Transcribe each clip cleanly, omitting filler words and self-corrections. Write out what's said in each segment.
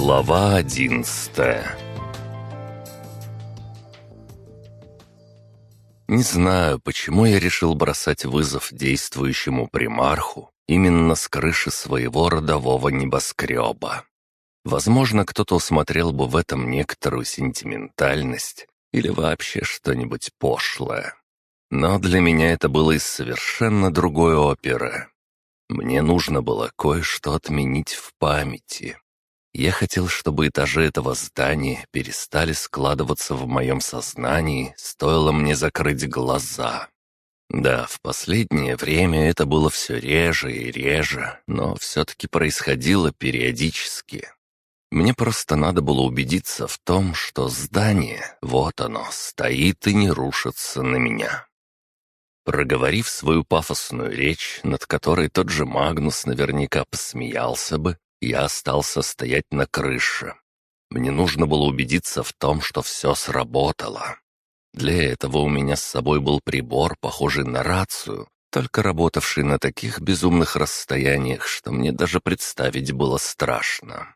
Глава 11. Не знаю, почему я решил бросать вызов действующему примарху именно с крыши своего родового небоскреба. Возможно, кто-то усмотрел бы в этом некоторую сентиментальность или вообще что-нибудь пошлое. Но для меня это было из совершенно другой оперы. Мне нужно было кое-что отменить в памяти. Я хотел, чтобы этажи этого здания перестали складываться в моем сознании, стоило мне закрыть глаза. Да, в последнее время это было все реже и реже, но все-таки происходило периодически. Мне просто надо было убедиться в том, что здание, вот оно, стоит и не рушится на меня. Проговорив свою пафосную речь, над которой тот же Магнус наверняка посмеялся бы, я остался стоять на крыше. Мне нужно было убедиться в том, что все сработало. Для этого у меня с собой был прибор, похожий на рацию, только работавший на таких безумных расстояниях, что мне даже представить было страшно.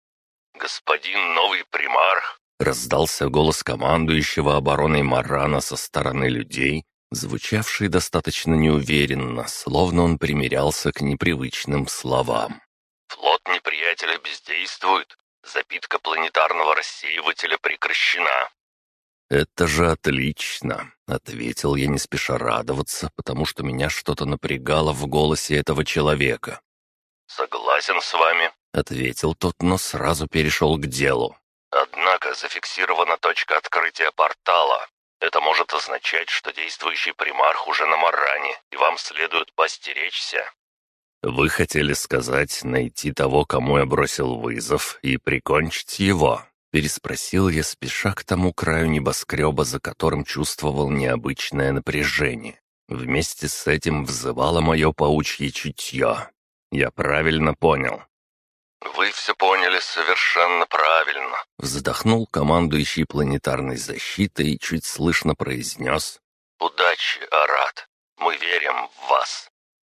«Господин новый примарх!» — раздался голос командующего обороной Марана со стороны людей, звучавший достаточно неуверенно, словно он примирялся к непривычным словам. «Флот неприятеля бездействует. Запитка планетарного рассеивателя прекращена». «Это же отлично», — ответил я, не спеша радоваться, потому что меня что-то напрягало в голосе этого человека. «Согласен с вами», — ответил тот, но сразу перешел к делу. «Однако зафиксирована точка открытия портала. Это может означать, что действующий примарх уже на Маране, и вам следует постеречься». «Вы хотели сказать, найти того, кому я бросил вызов, и прикончить его?» — переспросил я, спеша к тому краю небоскреба, за которым чувствовал необычное напряжение. Вместе с этим взывало мое паучье чутье. Я правильно понял. «Вы все поняли совершенно правильно», — вздохнул командующий планетарной защитой и чуть слышно произнес: «Удачи, Арат, мы верим в вас».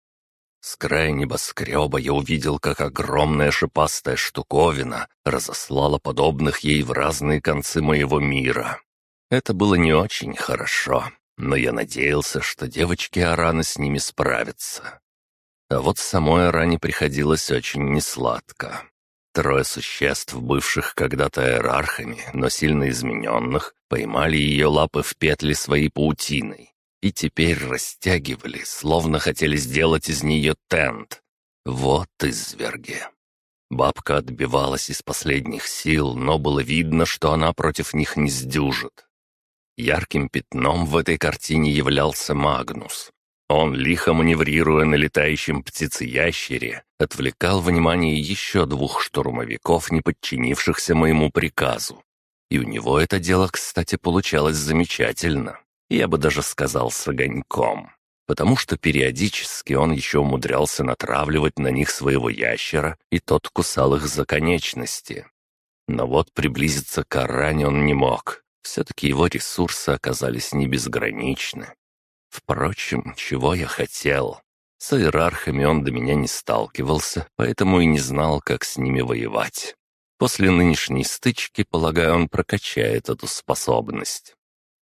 С края небоскреба я увидел, как огромная шипастая штуковина разослала подобных ей в разные концы моего мира. Это было не очень хорошо, но я надеялся, что девочки Араны с ними справятся. А вот самой Аране приходилось очень несладко. 3 существ, бывших когда-то иерархами, но сильно измененных, поймали ее лапы в петли своей паутиной и теперь растягивали, словно хотели сделать из нее тент. Вот изверги. Бабка отбивалась из последних сил, но было видно, что она против них не сдюжит. Ярким пятном в этой картине являлся Магнус. Он, лихо маневрируя на летающем птице-ящере, отвлекал внимание еще 2 штурмовиков, не подчинившихся моему приказу. И у него это дело, кстати, получалось замечательно. Я бы даже сказал, с огоньком. Потому что периодически он еще умудрялся натравливать на них своего ящера, и тот кусал их за конечности. Но вот приблизиться к Аране он не мог. Все-таки его ресурсы оказались не безграничны. Впрочем, чего я хотел? С иерархами он до меня не сталкивался, поэтому и не знал, как с ними воевать. После нынешней стычки, полагаю, он прокачает эту способность.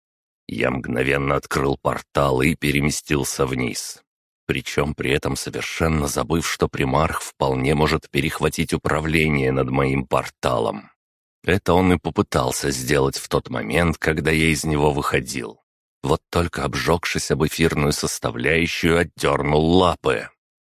Я мгновенно открыл портал и переместился вниз. Причем при этом совершенно забыв, что примарх вполне может перехватить управление над моим порталом. Это он и попытался сделать в тот момент, когда я из него выходил. Вот только обжегшись об эфирную составляющую, отдернул лапы.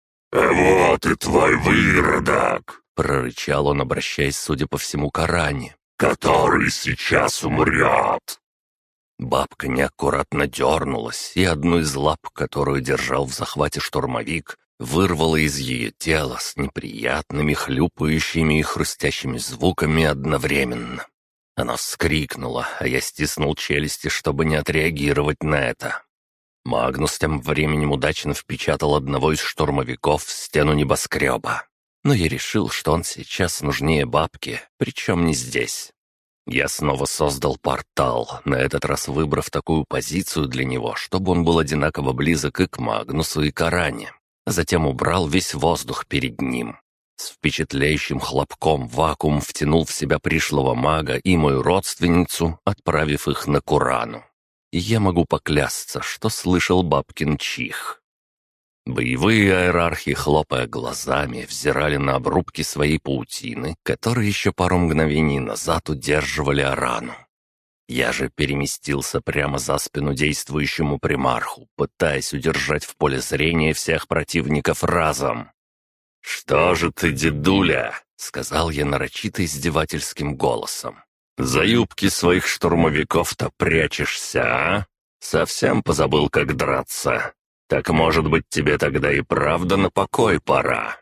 «Вот и твой выродок!» — прорычал он, обращаясь, судя по всему, к Аране. «Который сейчас умрет!» Бабка неаккуратно дернулась, и одну из лап, которую держал в захвате штурмовик, вырвала из ее тела с неприятными хлюпающими и хрустящими звуками одновременно. Она вскрикнула, а я стиснул челюсти, чтобы не отреагировать на это. Магнус тем временем удачно впечатал одного из штурмовиков в стену небоскреба. Но я решил, что он сейчас нужнее бабки, причем не здесь. Я снова создал портал, на этот раз выбрав такую позицию для него, чтобы он был одинаково близок и к Магнусу, и к Аране. Затем убрал весь воздух перед ним. С впечатляющим хлопком вакуум втянул в себя пришлого мага и мою родственницу, отправив их на Курану. И я могу поклясться, что слышал бабкин чих. Боевые аэрархи, хлопая глазами, взирали на обрубки своей паутины, которые еще пару мгновений назад удерживали Арану. Я же переместился прямо за спину действующему примарху, пытаясь удержать в поле зрения всех противников разом. «Что же ты, дедуля?» — сказал я нарочито издевательским голосом. «За юбки своих штурмовиков-то прячешься, а? Совсем позабыл, как драться? Так, может быть, тебе тогда и правда на покой пора?»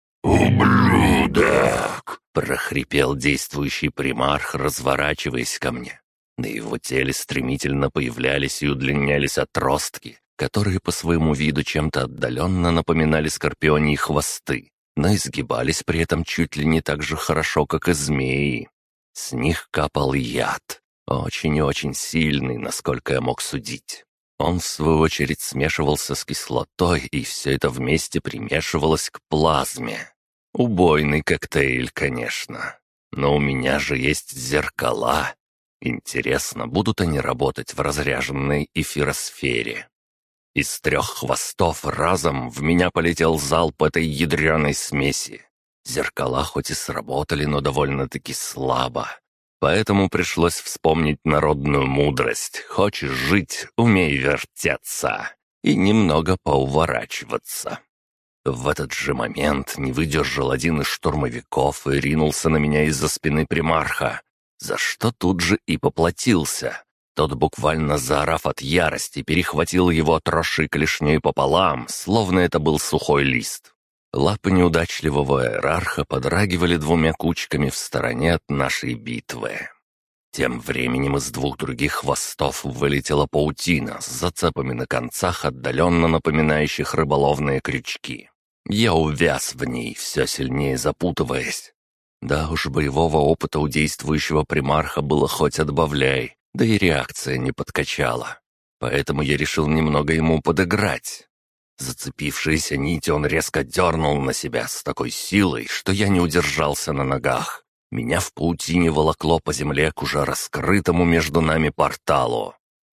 «Ублюдок!» — прохрипел действующий примарх, разворачиваясь ко мне. На его теле стремительно появлялись и удлинялись отростки, которые по своему виду чем-то отдаленно напоминали скорпионьи хвосты, но изгибались при этом чуть ли не так же хорошо, как и змеи. С них капал яд, очень и очень сильный, насколько я мог судить. Он, в свою очередь, смешивался с кислотой, и все это вместе примешивалось к плазме. Убойный коктейль, конечно. Но у меня же есть зеркала. Интересно, будут они работать в разряженной эфиросфере? Из 3 хвостов разом в меня полетел залп этой ядреной смеси. Зеркала хоть и сработали, но довольно-таки слабо. Поэтому пришлось вспомнить народную мудрость: хочешь жить — умей вертеться. И немного поуворачиваться. В этот же момент не выдержал один из штурмовиков и ринулся на меня из-за спины примарха, за что тут же и поплатился. Тот, буквально заорав от ярости, перехватил его отросшей клешней пополам, словно это был сухой лист. Лапы неудачливого иерарха подрагивали 2 кучками в стороне от нашей битвы. Тем временем из 2 других хвостов вылетела паутина с зацепами на концах, отдаленно напоминающих рыболовные крючки. Я увяз в ней, все сильнее запутываясь. Да уж, боевого опыта у действующего примарха было хоть отбавляй, да и реакция не подкачала. Поэтому я решил немного ему подыграть. Зацепившиеся нити он резко дернул на себя с такой силой, что я не удержался на ногах. Меня в паутине волокло по земле к уже раскрытому между нами порталу.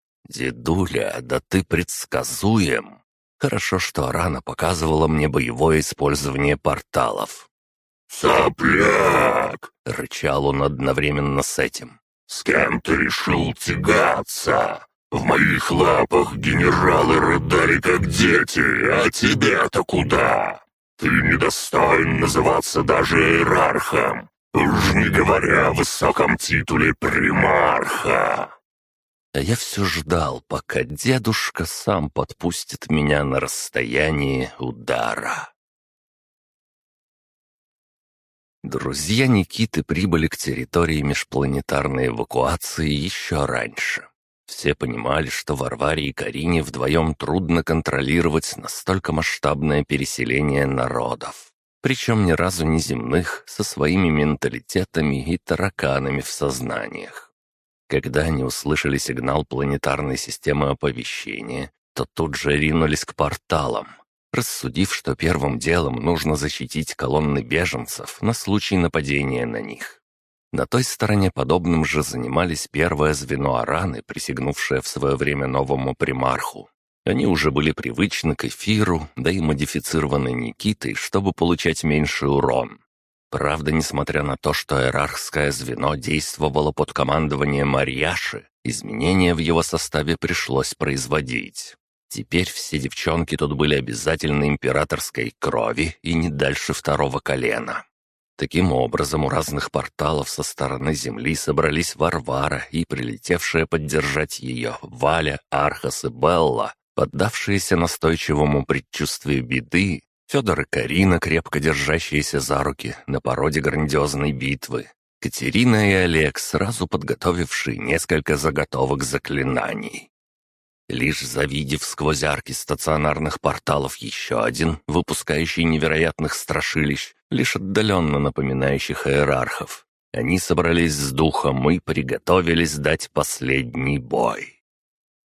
«Дедуля, да ты предсказуем!» Хорошо, что Арана показывала мне боевое использование порталов. «Сопляк!» — рычал он одновременно с этим. «С кем ты решил тягаться? В моих лапах генералы рыдали как дети, а тебе-то куда? Ты недостоин называться даже иерархом, уж не говоря о высоком титуле примарха». А я все ждал, пока дедушка сам подпустит меня на расстояние удара. Друзья Никиты прибыли к территории межпланетарной эвакуации еще раньше. Все понимали, что Варваре и Карине вдвоем трудно контролировать настолько масштабное переселение народов. Причем ни разу не земных, со своими менталитетами и тараканами в сознаниях. Когда они услышали сигнал планетарной системы оповещения, то тут же ринулись к порталам, рассудив, что первым делом нужно защитить колонны беженцев на случай нападения на них. На той стороне подобным же занимались первое звено Араны, присягнувшее в свое время новому примарху. Они уже были привычны к эфиру, да и модифицированы Никитой, чтобы получать меньший урон. Правда, несмотря на то, что иерархское звено действовало под командованием Марьяши, изменения в его составе пришлось производить. Теперь все девчонки тут были обязательно императорской крови и не дальше 2-го колена. Таким образом, у разных порталов со стороны Земли собрались Варвара и прилетевшая поддержать ее Валя, Архас и Белла, поддавшиеся настойчивому предчувствию беды, Федор и Карина, крепко держащиеся за руки на породе грандиозной битвы, Катерина и Олег, сразу подготовившие несколько заготовок заклинаний. Лишь завидев сквозь арки стационарных порталов еще один, выпускающий невероятных страшилищ, лишь отдаленно напоминающих иерархов, они собрались с духом и приготовились дать последний бой.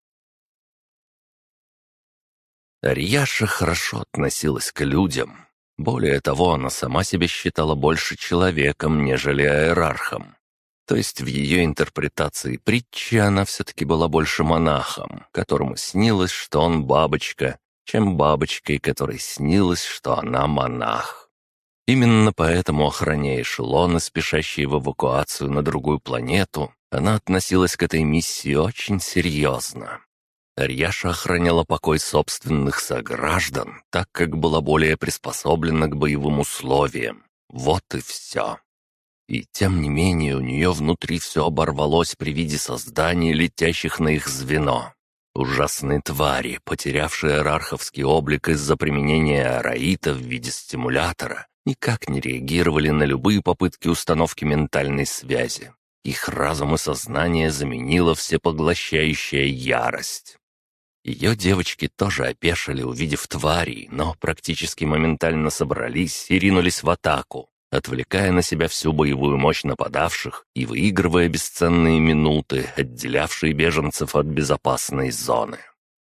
Арьяша хорошо относилась к людям. Более того, она сама себя считала больше человеком, нежели аэрархом. То есть в ее интерпретации притчи она все-таки была больше монахом, которому снилось, что он бабочка, чем бабочкой, которой снилось, что она монах. Именно поэтому, охраняя эшелоны, спешащие в эвакуацию на другую планету, она относилась к этой миссии очень серьезно. Арьяша охраняла покой собственных сограждан, так как была более приспособлена к боевым условиям. Вот и все. И тем не менее у нее внутри все оборвалось при виде созданий, летящих на их звено. Ужасные твари, потерявшие иерарховский облик из-за применения араита в виде стимулятора, никак не реагировали на любые попытки установки ментальной связи. Их разум и сознание заменила всепоглощающая ярость. Ее девочки тоже опешили, увидев тварей, но практически моментально собрались и ринулись в атаку, отвлекая на себя всю боевую мощь нападавших и выигрывая бесценные минуты, отделявшие беженцев от безопасной зоны.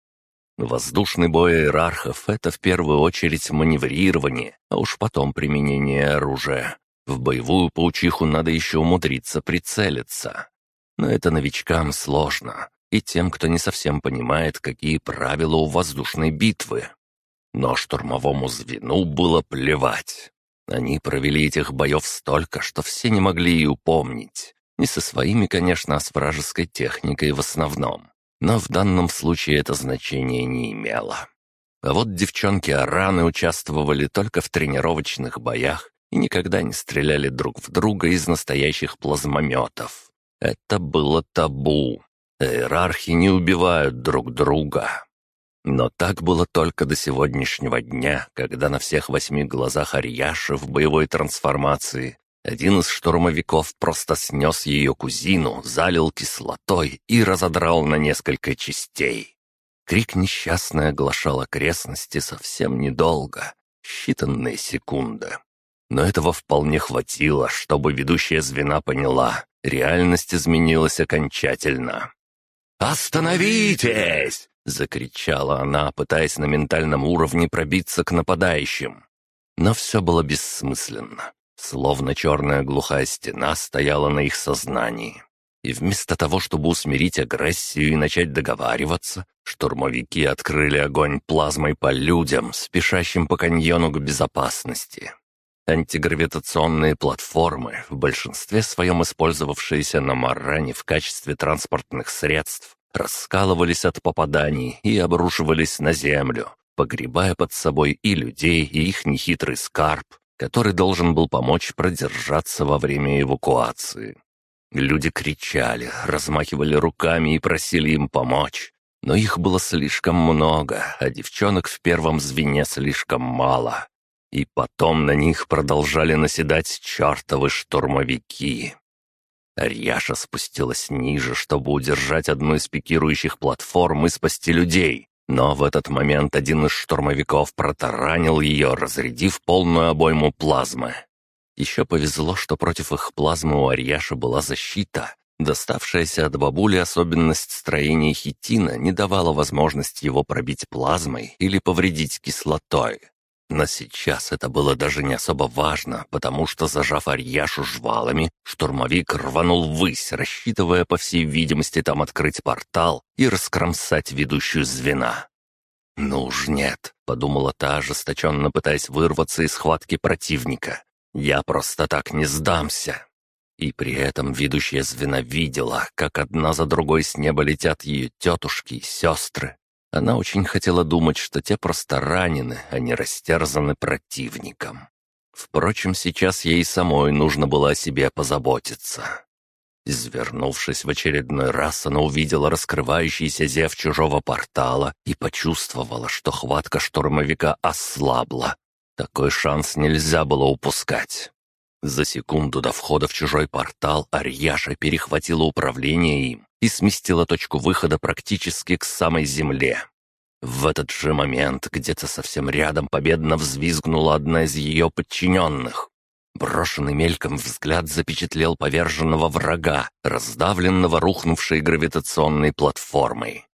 Воздушный бой иерархов — это в первую очередь маневрирование, а уж потом применение оружия. В боевую паучиху надо еще умудриться прицелиться. Но это новичкам сложно, и тем, кто не совсем понимает, какие правила у воздушной битвы. Но штурмовому звену было плевать. Они провели этих боев столько, что все не могли и упомнить. Не со своими, конечно, а с вражеской техникой в основном. Но в данном случае это значение не имело. А вот девчонки-араны участвовали только в тренировочных боях и никогда не стреляли друг в друга из настоящих плазмометов. Это было табу. Иерархи не убивают друг друга. Но так было только до сегодняшнего дня, когда на всех 8 глазах Арьяши в боевой трансформации один из штурмовиков просто снес ее кузину, залил кислотой и разодрал на несколько частей. Крик несчастный оглашал окрестности совсем недолго, считанные секунды. Но этого вполне хватило, чтобы ведущая звена поняла, реальность изменилась окончательно. «Остановитесь!» — закричала она, пытаясь на ментальном уровне пробиться к нападающим. Но все было бессмысленно. Словно черная глухая стена стояла на их сознании. И вместо того, чтобы усмирить агрессию и начать договариваться, штурмовики открыли огонь плазмой по людям, спешащим по каньону к безопасности. Антигравитационные платформы, в большинстве своем использовавшиеся на Маране в качестве транспортных средств, раскалывались от попаданий и обрушивались на землю, погребая под собой и людей, и их нехитрый скарб, который должен был помочь продержаться во время эвакуации. Люди кричали, размахивали руками и просили им помочь, но их было слишком много, а девчонок в первом звене слишком мало. И потом на них продолжали наседать чертовы штурмовики. Арьяша спустилась ниже, чтобы удержать одну из пикирующих платформ и спасти людей. Но в этот момент один из штурмовиков протаранил ее, разрядив полную обойму плазмы. Еще повезло, что против их плазмы у Арьяши была защита. Доставшаяся от бабули особенность строения хитина не давала возможности его пробить плазмой или повредить кислотой. Но сейчас это было даже не особо важно, потому что, зажав Арьяшу жвалами, штурмовик рванул ввысь, рассчитывая, по всей видимости, там открыть портал и раскромсать ведущую звена. «Ну уж нет», — подумала та, ожесточенно пытаясь вырваться из схватки противника. «Я просто так не сдамся». И при этом ведущая звена видела, как одна за другой с неба летят ее тетушки и сестры. Она очень хотела думать, что те просто ранены, а не растерзаны противником. Впрочем, сейчас ей самой нужно было о себе позаботиться. Извернувшись в очередной раз, она увидела раскрывающийся зев чужого портала и почувствовала, что хватка штурмовика ослабла. Такой шанс нельзя было упускать. За секунду до входа в чужой портал Арьяша перехватила управление им и сместила точку выхода практически к самой земле. В этот же момент где-то совсем рядом победно взвизгнула одна из ее подчиненных. Брошенный мельком взгляд запечатлел поверженного врага, раздавленного рухнувшей гравитационной платформой.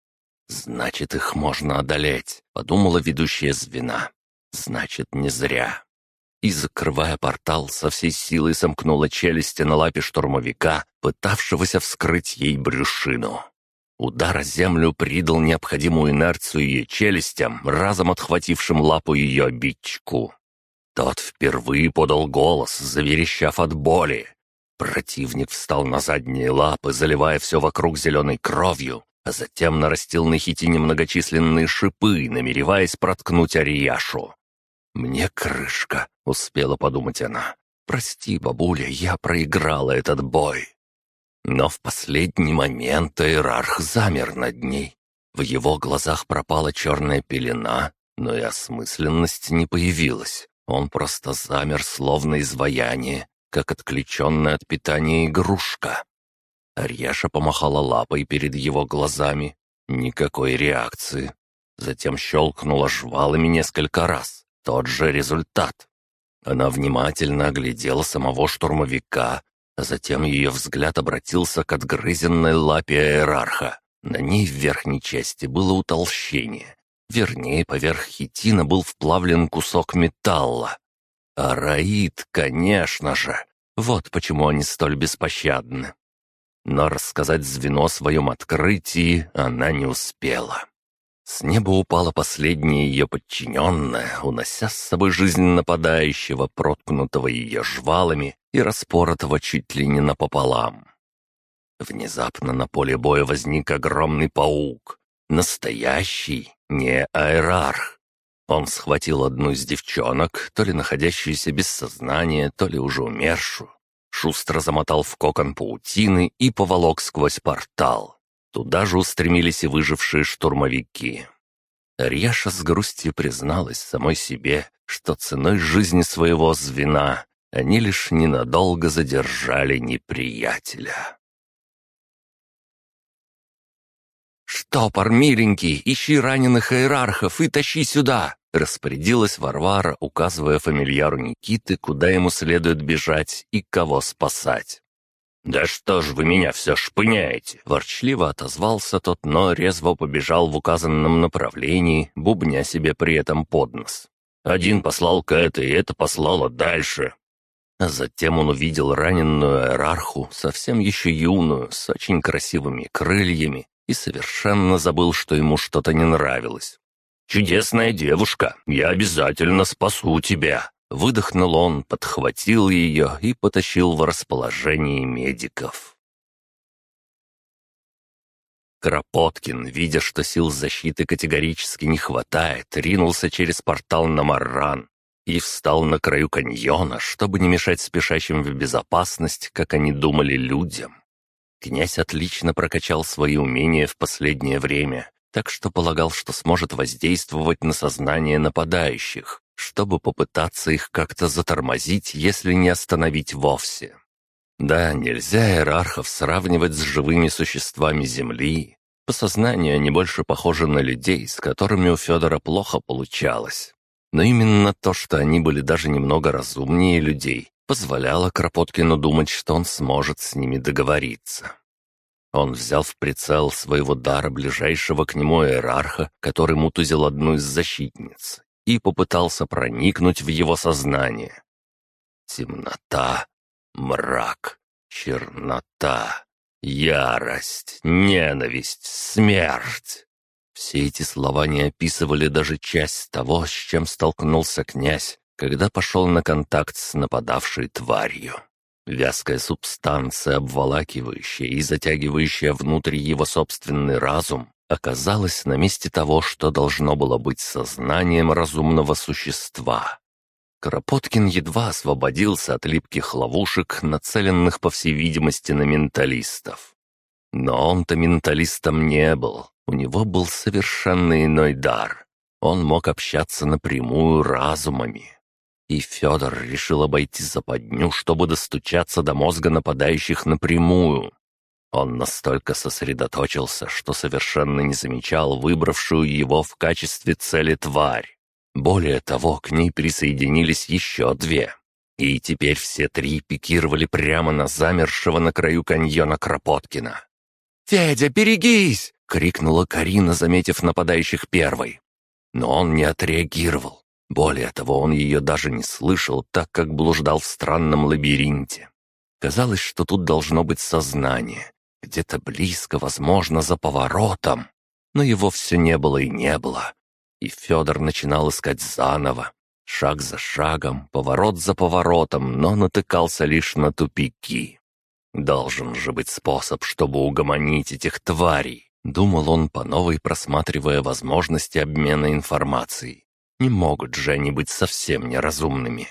«Значит, их можно одолеть», — подумала ведущая звена. «Значит, не зря». и, закрывая портал, со всей силой сомкнула челюсти на лапе штурмовика, пытавшегося вскрыть ей брюшину. Удар о землю придал необходимую инерцию ее челюстям, разом отхватившим лапу ее обидчику. Тот впервые подал голос, заверещав от боли. Противник встал на задние лапы, заливая все вокруг зеленой кровью, а затем нарастил на хитине многочисленные шипы, намереваясь проткнуть Арияшу. «Мне крышка», — успела подумать она. «Прости, бабуля, я проиграла этот бой». Но в последний момент иерарх замер над ней. В его глазах пропала черная пелена, но и осмысленность не появилась. Он просто замер, словно изваяние, как отключенная от питания игрушка. Арьяша помахала лапой перед его глазами. Никакой реакции. Затем щелкнула жвалами несколько раз. Тот же результат. Она внимательно оглядела самого штурмовика, а затем ее взгляд обратился к отгрызенной лапе иерарха. На ней в верхней части было утолщение. Вернее, поверх хитина был вплавлен кусок металла. Араид, конечно же. Вот почему они столь беспощадны. Но рассказать звено о своем открытии она не успела. С неба упала последняя ее подчиненная, унося с собой жизнь нападающего, проткнутого ее жвалами и распоротого чуть ли не напополам. Внезапно на поле боя возник огромный паук. Настоящий, не иерарх. Он схватил одну из девчонок, то ли находящуюся без сознания, то ли уже умершую. Шустро замотал в кокон паутины и поволок сквозь портал. Туда же устремились и выжившие штурмовики. Арьяша с грустью призналась самой себе, что ценой жизни своего звена они лишь ненадолго задержали неприятеля. «Штопор, миленький, ищи раненых иерархов и тащи сюда!» — распорядилась Варвара, указывая фамильяру Никиты, куда ему следует бежать и кого спасать. «Да что ж вы меня все шпыняете?» — ворчливо отозвался тот, но резво побежал в указанном направлении, бубня себе при этом под нос. «Один послал к этой, и это послало дальше». А затем он увидел раненую иерарху, совсем еще юную, с очень красивыми крыльями, и совершенно забыл, что ему что-то не нравилось. «Чудесная девушка, я обязательно спасу тебя!» Выдохнул он, подхватил ее и потащил в расположение медиков. Кропоткин, видя, что сил защиты категорически не хватает, ринулся через портал на Марран и встал на краю каньона, чтобы не мешать спешащим в безопасность, как они думали, людям. Князь отлично прокачал свои умения в последнее время, так что полагал, что сможет воздействовать на сознание нападающих, чтобы попытаться их как-то затормозить, если не остановить вовсе. Да, нельзя иерархов сравнивать с живыми существами Земли. По сознанию они больше похожи на людей, с которыми у Федора плохо получалось. Но именно то, что они были даже немного разумнее людей, позволяло Кропоткину думать, что он сможет с ними договориться. Он взял в прицел своего дара ближайшего к нему иерарха, который мутузил одну из защитниц, и попытался проникнуть в его сознание. Темнота, мрак, чернота, ярость, ненависть, смерть. Все эти слова не описывали даже часть того, с чем столкнулся князь, когда пошел на контакт с нападавшей тварью. Вязкая субстанция, обволакивающая и затягивающая внутрь его собственный разум, оказалась на месте того, что должно было быть сознанием разумного существа. Кропоткин едва освободился от липких ловушек, нацеленных, по всей видимости, на менталистов. Но он-то менталистом не был, у него был совершенно иной дар. Он мог общаться напрямую разумами. И Федор решил обойти западню, чтобы достучаться до мозга нападающих напрямую. Он настолько сосредоточился, что совершенно не замечал выбравшую его в качестве цели тварь. Более того, к ней присоединились еще две. И теперь все три пикировали прямо на замершего на краю каньона Кропоткина. «Федя, берегись!» — крикнула Карина, заметив нападающих первой. Но он не отреагировал. Более того, он ее даже не слышал, так как блуждал в странном лабиринте. Казалось, что тут должно быть сознание, где-то близко, возможно, за поворотом. Но его все не было и не было. И Федор начинал искать заново, шаг за шагом, поворот за поворотом, но натыкался лишь на тупики. «Должен же быть способ, чтобы угомонить этих тварей», — думал он, по новой просматривая возможности обмена информацией. «Не могут же они быть совсем неразумными».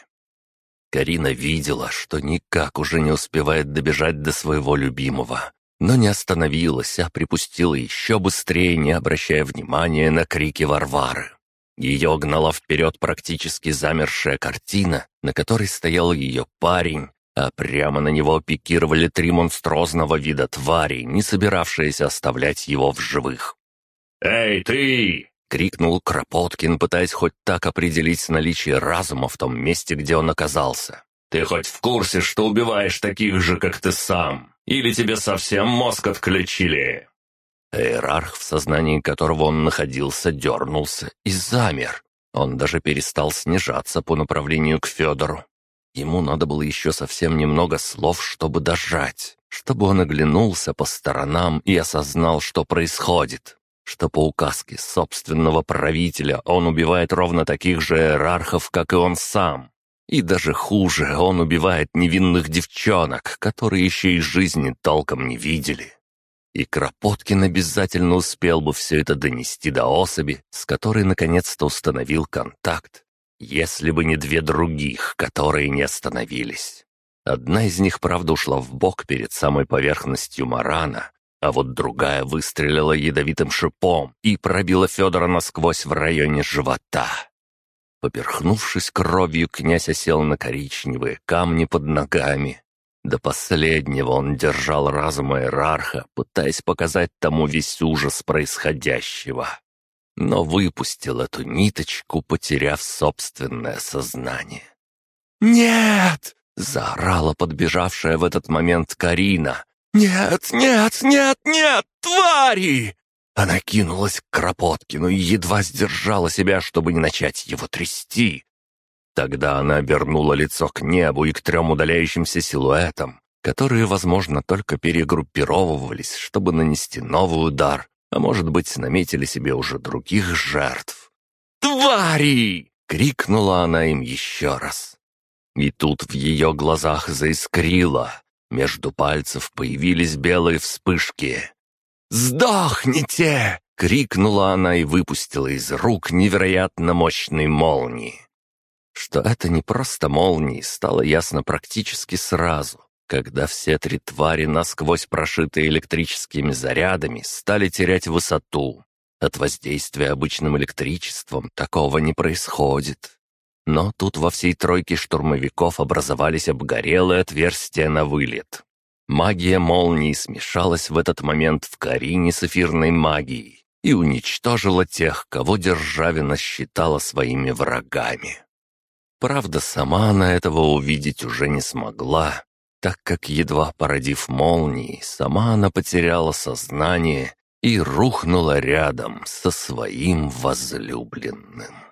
Карина видела, что никак уже не успевает добежать до своего любимого, но не остановилась, а припустила еще быстрее, не обращая внимания на крики Варвары. Ее гнала вперед практически замершая картина, на которой стоял ее парень, а прямо на него пикировали 3 монструозного вида твари, не собиравшиеся оставлять его в живых. «Эй, ты!» — крикнул Кропоткин, пытаясь хоть так определить наличие разума в том месте, где он оказался. «Ты хоть в курсе, что убиваешь таких же, как ты сам? Или тебе совсем мозг отключили?» Иерарх, в сознании которого он находился, дернулся и замер. Он даже перестал снижаться по направлению к Федору. Ему надо было еще совсем немного слов, чтобы дожать, чтобы он оглянулся по сторонам и осознал, что происходит, что по указке собственного правителя он убивает ровно таких же иерархов, как и он сам. И даже хуже, он убивает невинных девчонок, которые еще и жизни толком не видели. И Кропоткин обязательно успел бы все это донести до особи, с которой наконец-то установил контакт, если бы не 2 других, которые не остановились. Одна из них, правда, ушла вбок перед самой поверхностью марана, а вот другая выстрелила ядовитым шипом и пробила Федора насквозь в районе живота. Поперхнувшись кровью, князь осел на коричневые камни под ногами. До последнего он держал разум иерарха, пытаясь показать тому весь ужас происходящего. Но выпустил эту ниточку, потеряв собственное сознание. «Нет!» — заорала подбежавшая в этот момент Карина. «Нет, нет, нет, нет, твари!» Она кинулась к Кропоткину и едва сдержала себя, чтобы не начать его трясти. Тогда она обернула лицо к небу и к 3 удаляющимся силуэтам, которые, возможно, только перегруппировывались, чтобы нанести новый удар, а может быть, наметили себе уже других жертв. «Твари!» — крикнула она им еще раз. И тут в ее глазах заискрило, между пальцев появились белые вспышки. «Сдохните!» — крикнула она и выпустила из рук невероятно мощной молнии. Что это не просто молнии, стало ясно практически сразу, когда все 3 твари, насквозь прошитые электрическими зарядами, стали терять высоту. От воздействия обычным электричеством такого не происходит. Но тут во всей тройке штурмовиков образовались обгорелые отверстия на вылет. Магия молнии смешалась в этот момент в Карине с эфирной магией и уничтожила тех, кого Державина считала своими врагами. Правда, сама она этого увидеть уже не смогла, так как, едва породив молнии, сама она потеряла сознание и рухнула рядом со своим возлюбленным.